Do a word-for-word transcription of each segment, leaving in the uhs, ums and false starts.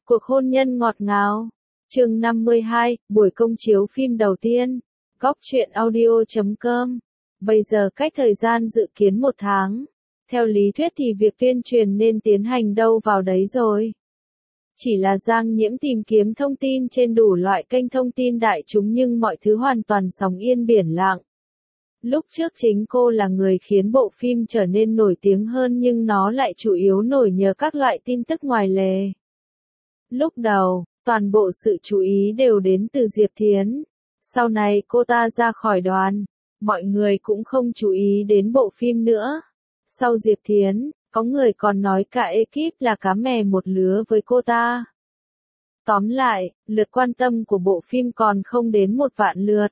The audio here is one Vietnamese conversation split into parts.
Cuộc hôn nhân ngọt ngào. Chương năm mươi hai, buổi công chiếu phim đầu tiên. Góc truyện audio chấm com. Bây giờ cách thời gian dự kiến một tháng. Theo lý thuyết thì việc tuyên truyền nên tiến hành đâu vào đấy rồi. Chỉ là Giang Nhiễm tìm kiếm thông tin trên đủ loại kênh thông tin đại chúng nhưng mọi thứ hoàn toàn sóng yên biển lặng. Lúc trước chính cô là người khiến bộ phim trở nên nổi tiếng hơn nhưng nó lại chủ yếu nổi nhờ các loại tin tức ngoài lề. Lúc đầu, toàn bộ sự chú ý đều đến từ Diệp Thiến. Sau này cô ta ra khỏi đoàn, mọi người cũng không chú ý đến bộ phim nữa. Sau Diệp Thiến, có người còn nói cả ekip là cá mè một lứa với cô ta. Tóm lại, lượt quan tâm của bộ phim còn không đến một vạn lượt.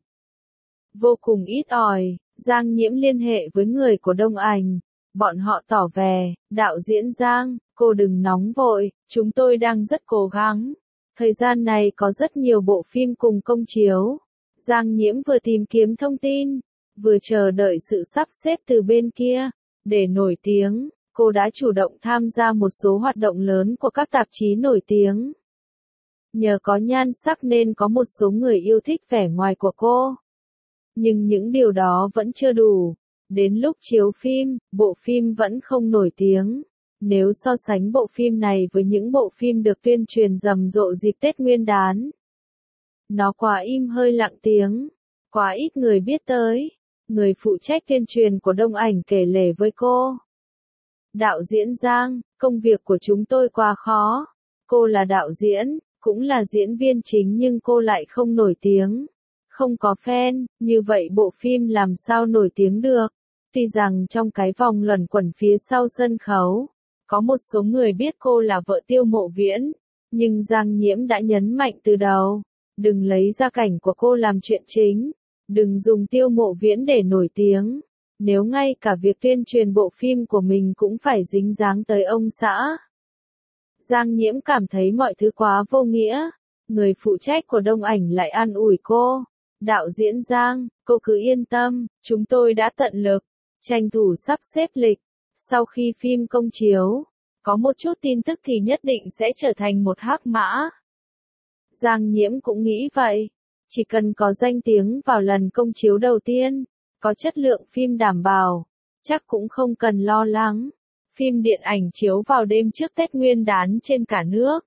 Vô cùng ít ỏi, Giang Nhiễm liên hệ với người của Đông Ảnh. Bọn họ tỏ vẻ, đạo diễn Giang, cô đừng nóng vội, chúng tôi đang rất cố gắng. Thời gian này có rất nhiều bộ phim cùng công chiếu. Giang Nhiễm vừa tìm kiếm thông tin, vừa chờ đợi sự sắp xếp từ bên kia. Để nổi tiếng, cô đã chủ động tham gia một số hoạt động lớn của các tạp chí nổi tiếng. Nhờ có nhan sắc nên có một số người yêu thích vẻ ngoài của cô. Nhưng những điều đó vẫn chưa đủ. Đến lúc chiếu phim, bộ phim vẫn không nổi tiếng. Nếu so sánh bộ phim này với những bộ phim được tuyên truyền rầm rộ dịp Tết Nguyên đán, nó quá im hơi lặng tiếng, quá ít người biết tới. Người phụ trách tuyên truyền của Đông Ảnh kể lể với cô. Đạo diễn Giang, công việc của chúng tôi quá khó. Cô là đạo diễn, cũng là diễn viên chính nhưng cô lại không nổi tiếng. Không có fan, như vậy bộ phim làm sao nổi tiếng được. Tuy rằng trong cái vòng luẩn quẩn phía sau sân khấu, có một số người biết cô là vợ Tiêu Mộ Viễn, nhưng Giang Nhiễm đã nhấn mạnh từ đầu, đừng lấy gia cảnh của cô làm chuyện chính, đừng dùng Tiêu Mộ Viễn để nổi tiếng, nếu ngay cả việc tuyên truyền bộ phim của mình cũng phải dính dáng tới ông xã. Giang Nhiễm cảm thấy mọi thứ quá vô nghĩa, người phụ trách của Đông Ảnh lại an ủi cô, đạo diễn Giang, cô cứ yên tâm, chúng tôi đã tận lực, tranh thủ sắp xếp lịch. Sau khi phim công chiếu, có một chút tin tức thì nhất định sẽ trở thành một hắc mã. Giang Nhiễm cũng nghĩ vậy. Chỉ cần có danh tiếng vào lần công chiếu đầu tiên, có chất lượng phim đảm bảo, chắc cũng không cần lo lắng. Phim điện ảnh chiếu vào đêm trước Tết Nguyên đán trên cả nước.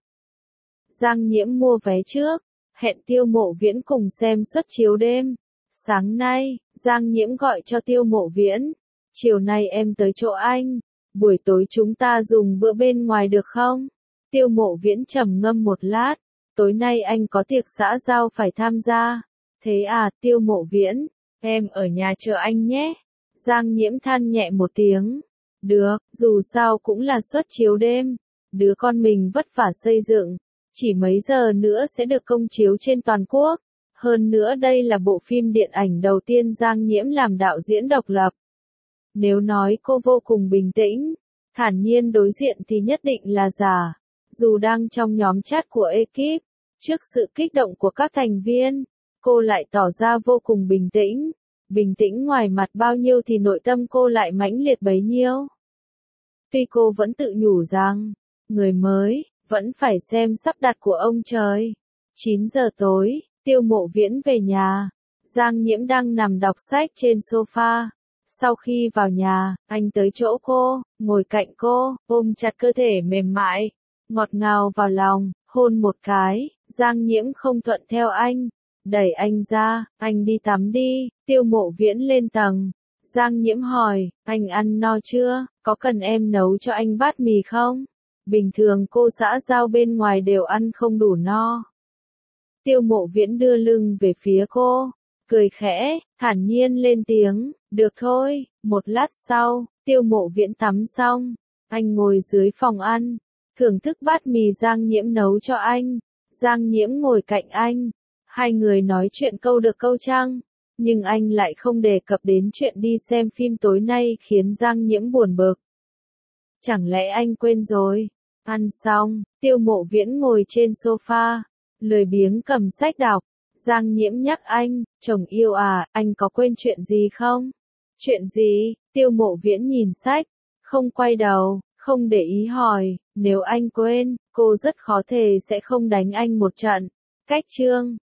Giang Nhiễm mua vé trước, hẹn Tiêu Mộ Viễn cùng xem suất chiếu đêm. Sáng nay, Giang Nhiễm gọi cho Tiêu Mộ Viễn. Chiều nay em tới chỗ anh, buổi tối chúng ta dùng bữa bên ngoài được không? Tiêu Mộ Viễn trầm ngâm một lát, tối nay anh có tiệc xã giao phải tham gia. Thế à, Tiêu Mộ Viễn, em ở nhà chờ anh nhé. Giang Nhiễm than nhẹ một tiếng. Được, dù sao cũng là suất chiếu đêm. Đứa con mình vất vả xây dựng, chỉ mấy giờ nữa sẽ được công chiếu trên toàn quốc. Hơn nữa đây là bộ phim điện ảnh đầu tiên Giang Nhiễm làm đạo diễn độc lập. Nếu nói cô vô cùng bình tĩnh, thản nhiên đối diện thì nhất định là giả. Dù đang trong nhóm chat của ekip, trước sự kích động của các thành viên, cô lại tỏ ra vô cùng bình tĩnh. Bình tĩnh ngoài mặt bao nhiêu thì nội tâm cô lại mãnh liệt bấy nhiêu. Tuy cô vẫn tự nhủ rằng, người mới, vẫn phải xem sắp đặt của ông trời. chín giờ tối, Tiêu Mộ Viễn về nhà. Giang Nhiễm đang nằm đọc sách trên sofa. Sau khi vào nhà, anh tới chỗ cô, ngồi cạnh cô, ôm chặt cơ thể mềm mại, ngọt ngào vào lòng, hôn một cái. Giang Nhiễm không thuận theo anh, đẩy anh ra, anh đi tắm đi. Tiêu Mộ Viễn lên tầng. Giang Nhiễm hỏi, anh ăn no chưa, có cần em nấu cho anh bát mì không? Bình thường cô xã giao bên ngoài đều ăn không đủ no. Tiêu Mộ Viễn đưa lưng về phía cô, cười khẽ, thản nhiên lên tiếng, được thôi. Một lát sau, Tiêu Mộ Viễn tắm xong, anh ngồi dưới phòng ăn, thưởng thức bát mì Giang Nhiễm nấu cho anh. Giang Nhiễm ngồi cạnh anh, hai người nói chuyện câu được câu trăng, nhưng anh lại không đề cập đến chuyện đi xem phim tối nay khiến Giang Nhiễm buồn bực. Chẳng lẽ anh quên rồi? Ăn xong, Tiêu Mộ Viễn ngồi trên sofa, lười biếng cầm sách đọc. Giang Nhiễm nhắc anh, chồng yêu à, anh có quên chuyện gì không? Chuyện gì? Tiêu Mộ Viễn nhìn sách, không quay đầu, không để ý hỏi, nếu anh quên, cô rất khó thể sẽ không đánh anh một trận. Cách chương